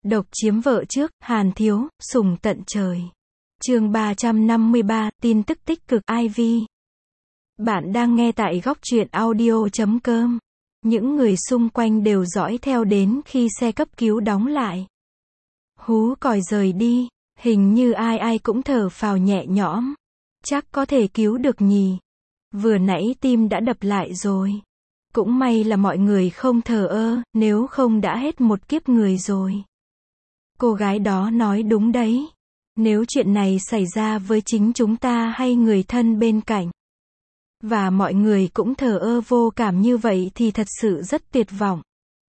Độc chiếm vợ trước, Hàn Thiếu, sủng tận trời. Chương 353, tin tức tích cực Ivy. Bạn đang nghe tại góc truyện audio.com. Những người xung quanh đều dõi theo đến khi xe cấp cứu đóng lại. Hú còi rời đi, hình như ai cũng thở phào nhẹ nhõm. Chắc có thể cứu được nhỉ. Vừa nãy tim đã đập lại rồi. Cũng may là mọi người không thờ ơ, nếu không đã hết một kiếp người rồi. Cô gái đó nói đúng đấy. Nếu chuyện này xảy ra với chính chúng ta hay người thân bên cạnh, và mọi người cũng thờ ơ vô cảm như vậy thì thật sự rất tuyệt vọng.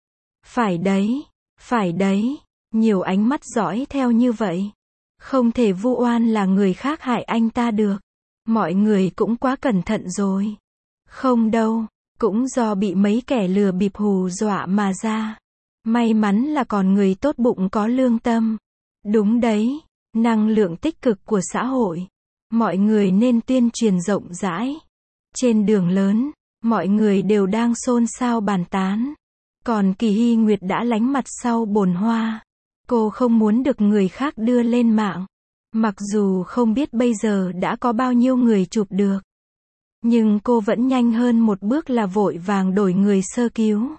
Phải đấy, nhiều ánh mắt dõi theo như vậy. Không thể vu oan là người khác hại anh ta được. Mọi người cũng quá cẩn thận rồi. Không đâu, cũng do bị mấy kẻ lừa bịp hù dọa mà ra. May mắn là còn người tốt bụng có lương tâm. Đúng đấy, năng lượng tích cực của xã hội. Mọi người nên tuyên truyền rộng rãi. Trên đường lớn, mọi người đều đang xôn xao bàn tán. Còn Kỳ Hy Nguyệt đã lánh mặt sau bồn hoa. Cô không muốn được người khác đưa lên mạng. Mặc dù không biết bây giờ đã có bao nhiêu người chụp được. Nhưng cô vẫn nhanh hơn một bước là vội vàng đổi người sơ cứu.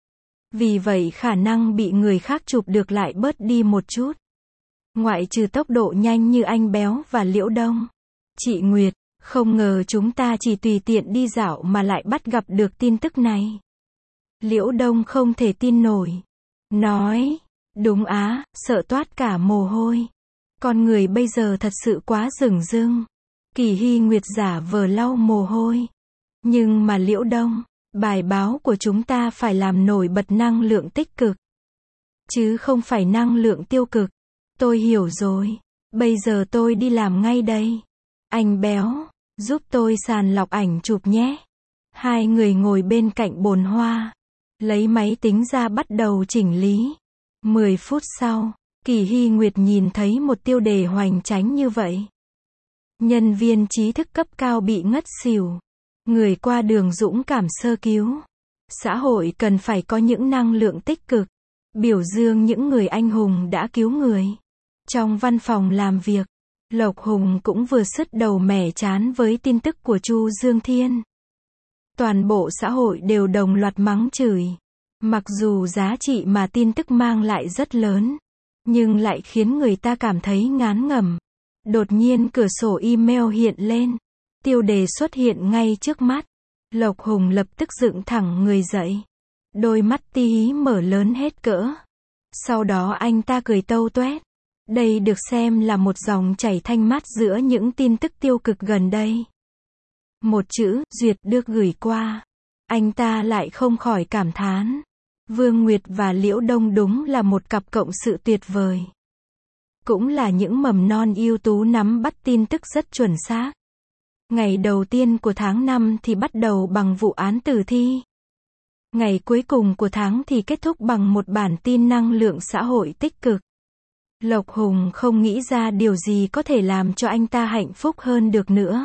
Vì vậy khả năng bị người khác chụp được lại bớt đi một chút. Ngoại trừ tốc độ nhanh như anh Béo và Liễu Đông. Chị Nguyệt, không ngờ chúng ta chỉ tùy tiện đi dạo mà lại bắt gặp được tin tức này. Liễu Đông không thể tin nổi. Nói, đúng á, sợ toát cả mồ hôi. Con người bây giờ thật sự quá dửng dưng. Kỳ Hy Nguyệt giả vờ lau mồ hôi. Nhưng mà Liễu Đông, bài báo của chúng ta phải làm nổi bật năng lượng tích cực. Chứ không phải năng lượng tiêu cực. Tôi hiểu rồi. Bây giờ tôi đi làm ngay đây. Anh Béo, giúp tôi sàng lọc ảnh chụp nhé. Hai người ngồi bên cạnh bồn hoa. Lấy máy tính ra bắt đầu chỉnh lý. 10 phút sau, Kỳ Hy Nguyệt nhìn thấy một tiêu đề hoành tráng như vậy. Nhân viên trí thức cấp cao bị ngất xỉu. Người qua đường dũng cảm sơ cứu. Xã hội cần phải có những năng lượng tích cực. Biểu dương những người anh hùng đã cứu người. Trong văn phòng làm việc, Lộc Hùng cũng vừa sứt đầu mẻ trán với tin tức của Chu Dương Thiên. Toàn bộ xã hội đều đồng loạt mắng chửi. Mặc dù giá trị mà tin tức mang lại rất lớn, nhưng lại khiến người ta cảm thấy ngán ngẩm. Đột nhiên cửa sổ email hiện lên. Tiêu đề xuất hiện ngay trước mắt. Lộc Hùng lập tức dựng thẳng người dậy. Đôi mắt tí hí mở lớn hết cỡ. Sau đó anh ta cười tâu toét. Đây được xem là một dòng chảy thanh mát giữa những tin tức tiêu cực gần đây. Một chữ, duyệt được gửi qua. Anh ta lại không khỏi cảm thán. Vương Nguyệt và Liễu Đông đúng là một cặp cộng sự tuyệt vời. Cũng là những mầm non ưu tú nắm bắt tin tức rất chuẩn xác. Ngày đầu tiên của tháng 5 thì bắt đầu bằng vụ án tử thi. Ngày cuối cùng của tháng thì kết thúc bằng một bản tin năng lượng xã hội tích cực. Lộc Hùng không nghĩ ra điều gì có thể làm cho anh ta hạnh phúc hơn được nữa.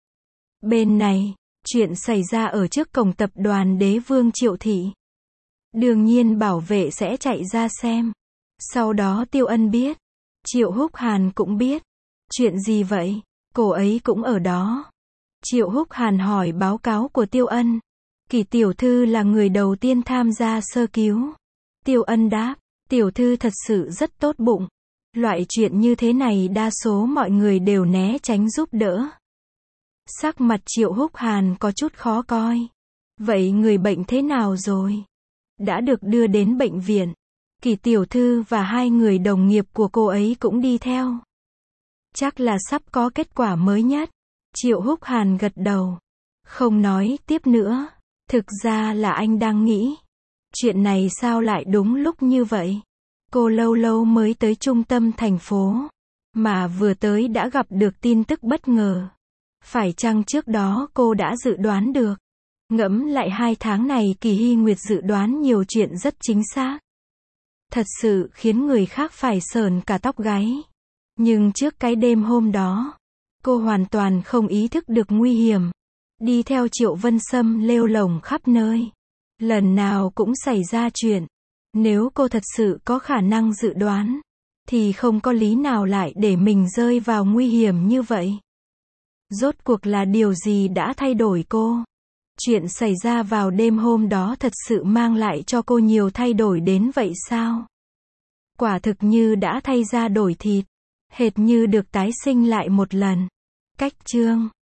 Bên này, chuyện xảy ra ở trước cổng tập đoàn Đế Vương Triệu Thị. Đương nhiên bảo vệ sẽ chạy ra xem. Sau đó Tiêu Ân biết. Triệu Húc Hàn cũng biết. Chuyện gì vậy? Cô ấy cũng ở đó. Triệu Húc Hàn hỏi báo cáo của Tiêu Ân. Kỳ tiểu thư là người đầu tiên tham gia sơ cứu. Tiêu Ân đáp. Tiểu thư thật sự rất tốt bụng. Loại chuyện như thế này đa số mọi người đều né tránh giúp đỡ. Sắc mặt Triệu Húc Hàn có chút khó coi. Vậy người bệnh thế nào rồi? Đã được đưa đến bệnh viện. Kỳ tiểu thư và hai người đồng nghiệp của cô ấy cũng đi theo. Chắc là sắp có kết quả mới nhất. Triệu Húc Hàn gật đầu. Không nói tiếp nữa. Thực ra là anh đang nghĩ. Chuyện này sao lại đúng lúc như vậy? Cô lâu lâu mới tới trung tâm thành phố. Mà vừa tới đã gặp được tin tức bất ngờ. Phải chăng trước đó cô đã dự đoán được? Ngẫm lại 2 tháng này Kỳ Hy Nguyệt dự đoán nhiều chuyện rất chính xác. Thật sự khiến người khác phải sởn cả tóc gáy. Nhưng trước cái đêm hôm đó, cô hoàn toàn không ý thức được nguy hiểm. Đi theo Triệu Vân Sâm lêu lổng khắp nơi. Lần nào cũng xảy ra chuyện. Nếu cô thật sự có khả năng dự đoán, thì không có lý nào lại để mình rơi vào nguy hiểm như vậy. Rốt cuộc là điều gì đã thay đổi cô? Chuyện xảy ra vào đêm hôm đó thật sự mang lại cho cô nhiều thay đổi đến vậy sao? Quả thực như đã thay da đổi thịt, hệt như được tái sinh lại một lần. Cách chương